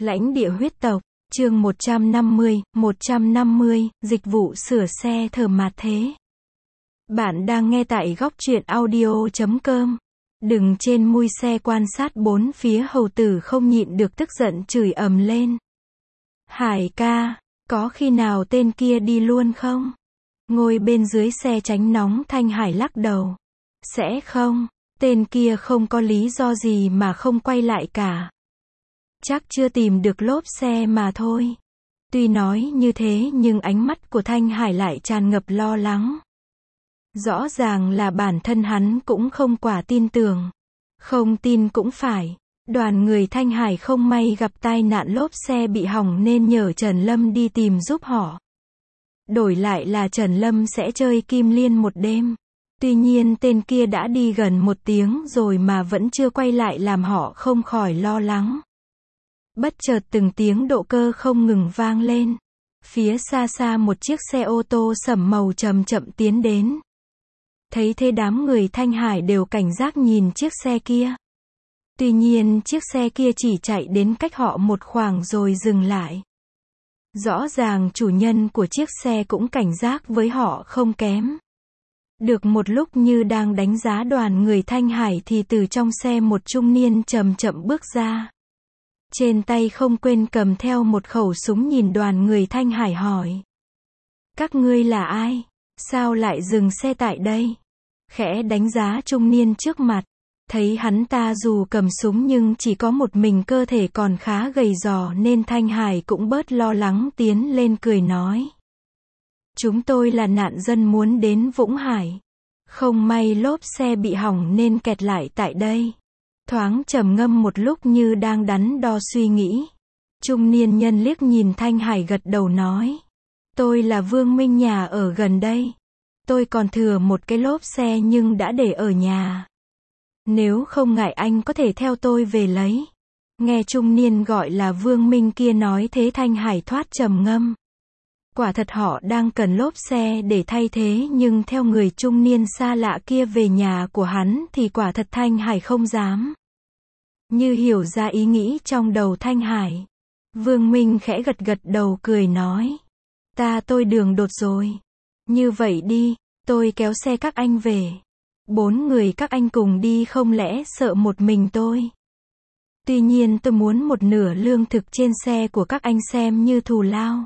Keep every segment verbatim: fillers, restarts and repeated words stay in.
Lãnh địa huyết tộc, chương một trăm năm mươi, một trăm năm mươi, dịch vụ sửa xe thờ mạt thế. Bạn đang nghe tại góc truyện audio chấm com. Đừng trên mui xe quan sát bốn phía, hầu tử không nhịn được tức giận chửi ầm lên. Hải ca, có khi nào tên kia đi luôn không? Ngồi bên dưới xe tránh nóng, Thanh Hải lắc đầu. Sẽ không, tên kia không có lý do gì mà không quay lại cả. Chắc chưa tìm được lốp xe mà thôi. Tuy nói như thế nhưng ánh mắt của Thanh Hải lại tràn ngập lo lắng. Rõ ràng là bản thân hắn cũng không quả tin tưởng. Không tin cũng phải. Đoàn người Thanh Hải không may gặp tai nạn lốp xe bị hỏng nên nhờ Trần Lâm đi tìm giúp họ. Đổi lại là Trần Lâm sẽ chơi Kim Liên một đêm. Tuy nhiên tên kia đã đi gần một tiếng rồi mà vẫn chưa quay lại, làm họ không khỏi lo lắng. Bất chợt từng tiếng độ cơ không ngừng vang lên. Phía xa xa một chiếc xe ô tô sẫm màu chậm chậm tiến đến. Thấy thế đám người Thanh Hải đều cảnh giác nhìn chiếc xe kia. Tuy nhiên chiếc xe kia chỉ chạy đến cách họ một khoảng rồi dừng lại. Rõ ràng chủ nhân của chiếc xe cũng cảnh giác với họ không kém. Được một lúc như đang đánh giá đoàn người Thanh Hải thì từ trong xe một trung niên chậm chậm bước ra. Trên tay không quên cầm theo một khẩu súng, nhìn đoàn người Thanh Hải hỏi. Các ngươi là ai? Sao lại dừng xe tại đây? Khẽ đánh giá trung niên trước mặt. Thấy hắn ta dù cầm súng nhưng chỉ có một mình, cơ thể còn khá gầy gò nên Thanh Hải cũng bớt lo lắng, tiến lên cười nói. Chúng tôi là nạn dân muốn đến Vũng Hải. Không may lốp xe bị hỏng nên kẹt lại tại đây. Thoáng trầm ngâm một lúc như đang đắn đo suy nghĩ. Trung niên nhân liếc nhìn Thanh Hải gật đầu nói. Tôi là Vương Minh, nhà ở gần đây. Tôi còn thừa một cái lốp xe nhưng đã để ở nhà. Nếu không ngại anh có thể theo tôi về lấy. Nghe trung niên gọi là Vương Minh kia nói thế, Thanh Hải thoát trầm ngâm. Quả thật họ đang cần lốp xe để thay thế, nhưng theo người trung niên xa lạ kia về nhà của hắn thì quả thật Thanh Hải không dám. Như hiểu ra ý nghĩ trong đầu Thanh Hải, Vương Minh khẽ gật gật đầu cười nói. Ta tôi đường đột rồi. Như vậy đi, tôi kéo xe các anh về. Bốn người các anh cùng đi, không lẽ sợ một mình tôi? Tuy nhiên tôi muốn một nửa lương thực trên xe của các anh xem như thù lao.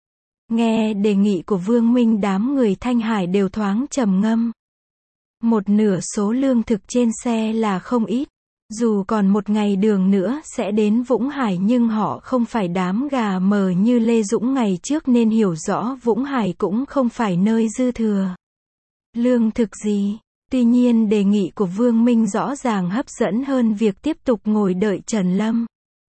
Nghe đề nghị của Vương Minh, đám người Thanh Hải đều thoáng trầm ngâm. Một nửa số lương thực trên xe là không ít. Dù còn một ngày đường nữa sẽ đến Vũng Hải nhưng họ không phải đám gà mờ như Lê Dũng ngày trước nên hiểu rõ Vũng Hải cũng không phải nơi dư thừa lương thực gì. Tuy nhiên đề nghị của Vương Minh rõ ràng hấp dẫn hơn việc tiếp tục ngồi đợi Trần Lâm.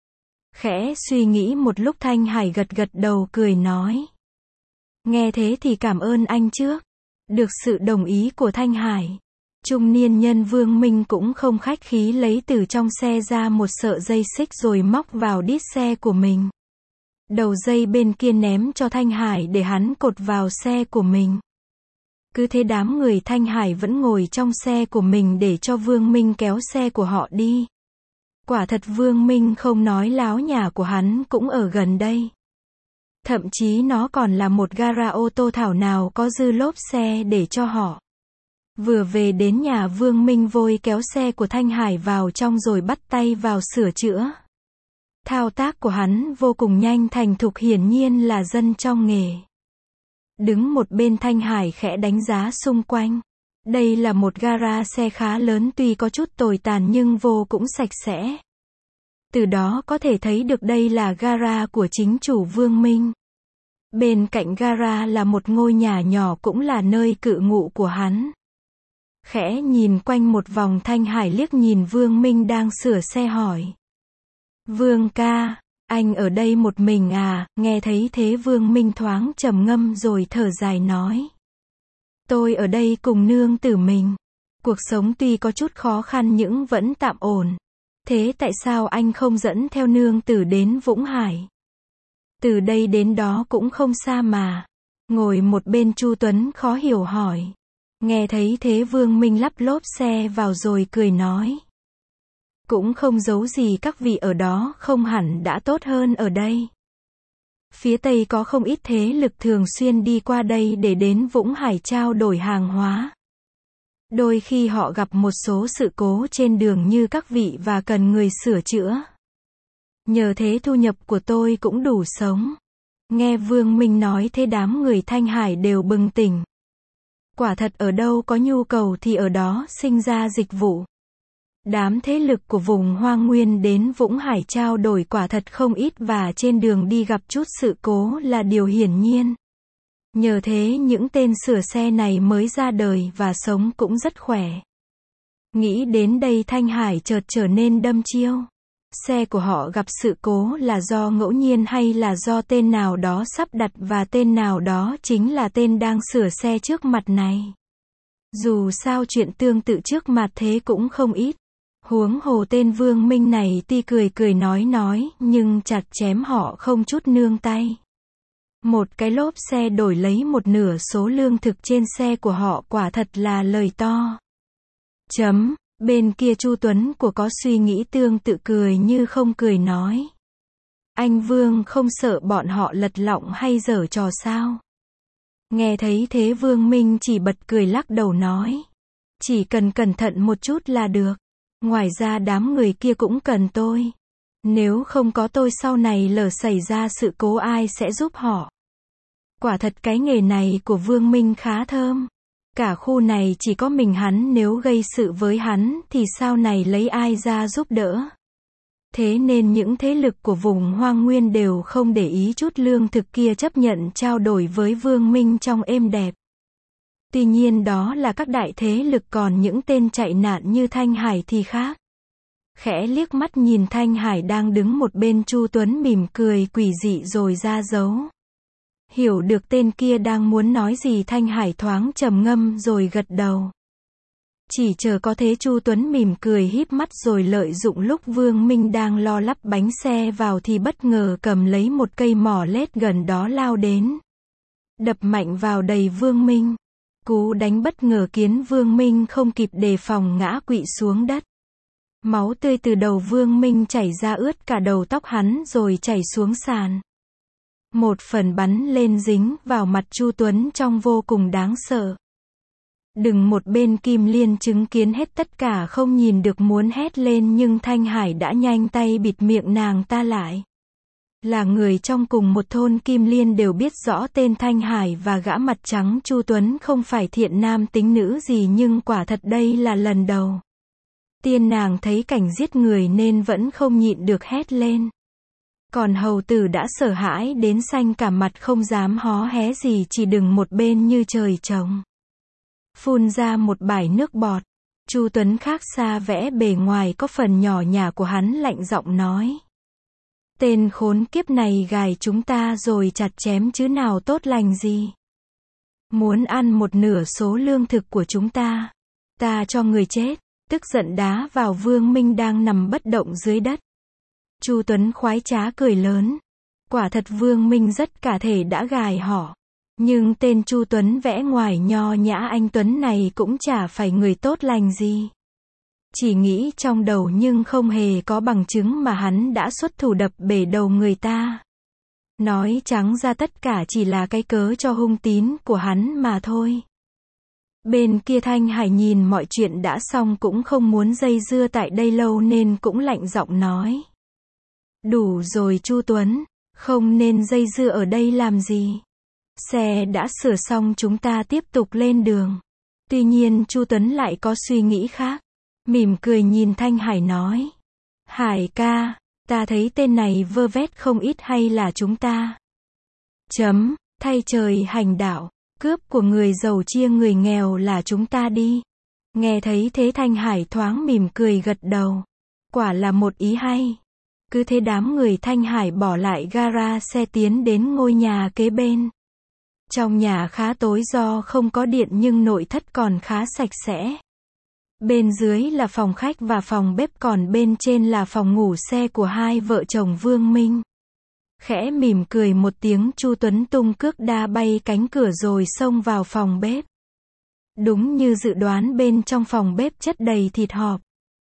Khẽ suy nghĩ một lúc, Thanh Hải gật gật đầu cười nói. Nghe thế thì cảm ơn anh trước. Được sự đồng ý của Thanh Hải, trung niên nhân Vương Minh cũng không khách khí lấy từ trong xe ra một sợi dây xích rồi móc vào đít xe của mình. Đầu dây bên kia ném cho Thanh Hải để hắn cột vào xe của mình. Cứ thế đám người Thanh Hải vẫn ngồi trong xe của mình để cho Vương Minh kéo xe của họ đi. Quả thật Vương Minh không nói láo, nhà của hắn cũng ở gần đây. Thậm chí nó còn là một gara ô tô, thảo nào có dư lốp xe để cho họ. Vừa về đến nhà, Vương Minh vội kéo xe của Thanh Hải vào trong rồi bắt tay vào sửa chữa. Thao tác của hắn vô cùng nhanh thành thục, hiển nhiên là dân trong nghề. Đứng một bên, Thanh Hải khẽ đánh giá xung quanh. Đây là một gara xe khá lớn, tuy có chút tồi tàn nhưng vô cũng sạch sẽ. Từ đó có thể thấy được đây là gara của chính chủ Vương Minh. Bên cạnh gara là một ngôi nhà nhỏ, cũng là nơi cự ngụ của hắn. Khẽ nhìn quanh một vòng, Thanh Hải liếc nhìn Vương Minh đang sửa xe hỏi. Vương ca, anh ở đây một mình à? Nghe thấy thế Vương Minh thoáng trầm ngâm rồi thở dài nói. Tôi ở đây cùng nương tử mình. Cuộc sống tuy có chút khó khăn nhưng vẫn tạm ổn. Thế tại sao anh không dẫn theo nương tử đến Vũng Hải? Từ đây đến đó cũng không xa mà. Ngồi một bên Chu Tuấn khó hiểu hỏi. Nghe thấy thế Vương Minh lắp lốp xe vào rồi cười nói. Cũng không giấu gì các vị ở đó không hẳn đã tốt hơn ở đây. Phía Tây có không ít thế lực thường xuyên đi qua đây để đến Vũng Hải trao đổi hàng hóa. Đôi khi họ gặp một số sự cố trên đường như các vị và cần người sửa chữa. Nhờ thế thu nhập của tôi cũng đủ sống. Nghe Vương Minh nói thế đám người Thanh Hải đều bừng tỉnh. Quả thật ở đâu có nhu cầu thì ở đó sinh ra dịch vụ. Đám thế lực của vùng Hoang Nguyên đến Vũng Hải trao đổi quả thật không ít và trên đường đi gặp chút sự cố là điều hiển nhiên. Nhờ thế những tên sửa xe này mới ra đời và sống cũng rất khỏe. Nghĩ đến đây Thanh Hải chợt trở nên đăm chiêu. Xe của họ gặp sự cố là do ngẫu nhiên hay là do tên nào đó sắp đặt và tên nào đó chính là tên đang sửa xe trước mặt này. Dù sao chuyện tương tự trước mặt thế cũng không ít. Huống hồ tên Vương Minh này tuy cười cười nói nói nhưng chặt chém họ không chút nương tay. Một cái lốp xe đổi lấy một nửa số lương thực trên xe của họ quả thật là lời to. Chấm, bên kia Chu Tuấn của có suy nghĩ tương tự cười như không cười nói. Anh Vương không sợ bọn họ lật lọng hay giở trò sao? Nghe thấy thế Vương Minh chỉ bật cười lắc đầu nói. Chỉ cần cẩn thận một chút là được. Ngoài ra đám người kia cũng cần tôi. Nếu không có tôi sau này lỡ xảy ra sự cố ai sẽ giúp họ. Quả thật cái nghề này của Vương Minh khá thơm. Cả khu này chỉ có mình hắn, nếu gây sự với hắn thì sau này lấy ai ra giúp đỡ. Thế nên những thế lực của vùng Hoang Nguyên đều không để ý chút lương thực kia, chấp nhận trao đổi với Vương Minh trong êm đẹp. Tuy nhiên đó là các đại thế lực, còn những tên chạy nạn như Thanh Hải thì khác. Khẽ liếc mắt nhìn Thanh Hải đang đứng một bên, Chu Tuấn mỉm cười quỷ dị rồi ra dấu. Hiểu được tên kia đang muốn nói gì, Thanh Hải thoáng trầm ngâm rồi gật đầu. Chỉ chờ có thế Chu Tuấn mỉm cười híp mắt rồi lợi dụng lúc Vương Minh đang lo lắp bánh xe vào thì bất ngờ cầm lấy một cây mỏ lết gần đó lao đến. Đập mạnh vào đầy Vương Minh. Cú đánh bất ngờ khiến Vương Minh không kịp đề phòng ngã quỵ xuống đất. Máu tươi từ đầu Vương Minh chảy ra ướt cả đầu tóc hắn rồi chảy xuống sàn. Một phần bắn lên dính vào mặt Chu Tuấn trông vô cùng đáng sợ. Đừng một bên Kim Liên chứng kiến hết tất cả không nhìn được muốn hét lên nhưng Thanh Hải đã nhanh tay bịt miệng nàng ta lại. Là người trong cùng một thôn, Kim Liên đều biết rõ tên Thanh Hải và gã mặt trắng Chu Tuấn không phải thiện nam tính nữ gì, nhưng quả thật đây là lần đầu tiên nàng thấy cảnh giết người nên vẫn không nhịn được hét lên. Còn hầu tử đã sợ hãi đến xanh cả mặt không dám hó hé gì, chỉ đứng một bên như trời trồng. Phun ra một bãi nước bọt. Chu Tuấn khác xa vẻ bề ngoài có phần nhỏ nhả của hắn lạnh giọng nói. Tên khốn kiếp này gài chúng ta rồi chặt chém chứ nào tốt lành gì. Muốn ăn một nửa số lương thực của chúng ta. Ta cho người chết. Tức giận đá vào Vương Minh đang nằm bất động dưới đất. Chu Tuấn khoái trá cười lớn. Quả thật Vương Minh rất cả thể đã gài họ. Nhưng tên Chu Tuấn vẽ ngoài nho nhã anh Tuấn này cũng chả phải người tốt lành gì. Chỉ nghĩ trong đầu nhưng không hề có bằng chứng mà hắn đã xuất thủ đập bể đầu người ta. Nói trắng ra tất cả chỉ là cái cớ cho hung tín của hắn mà thôi. Bên kia Thanh Hải nhìn mọi chuyện đã xong cũng không muốn dây dưa tại đây lâu nên cũng lạnh giọng nói. Đủ rồi Chu Tuấn, không nên dây dưa ở đây làm gì. Xe đã sửa xong, chúng ta tiếp tục lên đường. Tuy nhiên Chu Tuấn lại có suy nghĩ khác. Mỉm cười nhìn Thanh Hải nói. Hải ca, ta thấy tên này vơ vét không ít, hay là chúng ta chấm, thay trời hành đạo, cướp của người giàu chia người nghèo là chúng ta đi. Nghe thấy thế Thanh Hải thoáng mỉm cười gật đầu. Quả là một ý hay. Cứ thế đám người Thanh Hải bỏ lại gara xe tiến đến ngôi nhà kế bên. Trong nhà khá tối do không có điện nhưng nội thất còn khá sạch sẽ. Bên dưới là phòng khách và phòng bếp, còn bên trên là phòng ngủ xe của hai vợ chồng Vương Minh. Khẽ mỉm cười một tiếng, Chu Tuấn tung cước đa bay cánh cửa rồi xông vào phòng bếp. Đúng như dự đoán, bên trong phòng bếp chất đầy thịt hộp,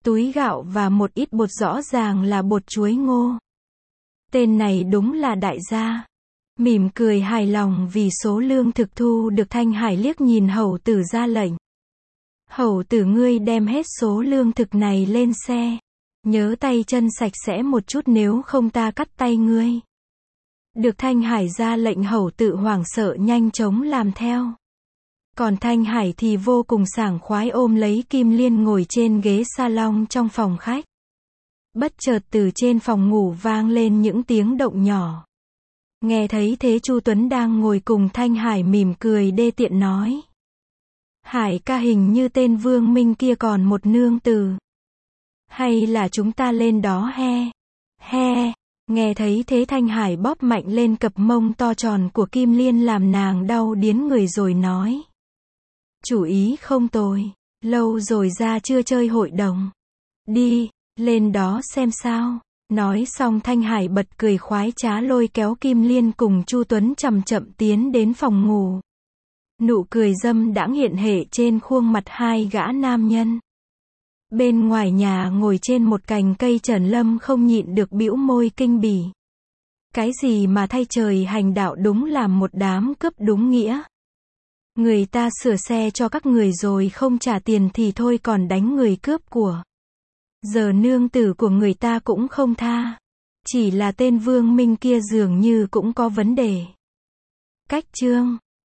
túi gạo và một ít bột, rõ ràng là bột chuối ngô. Tên này đúng là đại gia. Mỉm cười hài lòng vì số lương thực thu được, Thanh Hải liếc nhìn hầu tử ra lệnh. Hầu tử, ngươi đem hết số lương thực này lên xe. Nhớ tay chân sạch sẽ một chút, nếu không ta cắt tay ngươi. Được Thanh Hải ra lệnh, hầu tử hoảng sợ nhanh chóng làm theo. Còn Thanh Hải thì vô cùng sảng khoái ôm lấy Kim Liên ngồi trên ghế salon trong phòng khách. Bất chợt từ trên phòng ngủ vang lên những tiếng động nhỏ. Nghe thấy thế, Chu Tuấn đang ngồi cùng Thanh Hải mỉm cười đê tiện nói. Hải ca, hình như tên Vương Minh kia còn một nương tử. Hay là chúng ta lên đó he? He. Nghe thấy thế, Thanh Hải bóp mạnh lên cặp mông to tròn của Kim Liên làm nàng đau điến người rồi nói. Chủ ý không tồi. Lâu rồi ra chưa chơi hội đồng. Đi, lên đó xem sao. Nói xong, Thanh Hải bật cười khoái trá lôi kéo Kim Liên cùng Chu Tuấn chậm chậm tiến đến phòng ngủ. Nụ cười dâm đãng hiện hệ trên khuôn mặt hai gã nam nhân. Bên ngoài nhà ngồi trên một cành cây, Trần Lâm không nhịn được bĩu môi kinh bỉ. Cái gì mà thay trời hành đạo, đúng là một đám cướp đúng nghĩa. Người ta sửa xe cho các người rồi không trả tiền thì thôi, còn đánh người cướp của. Giờ nương tử của người ta cũng không tha. Chỉ là tên Vương Minh kia dường như cũng có vấn đề. Cách chương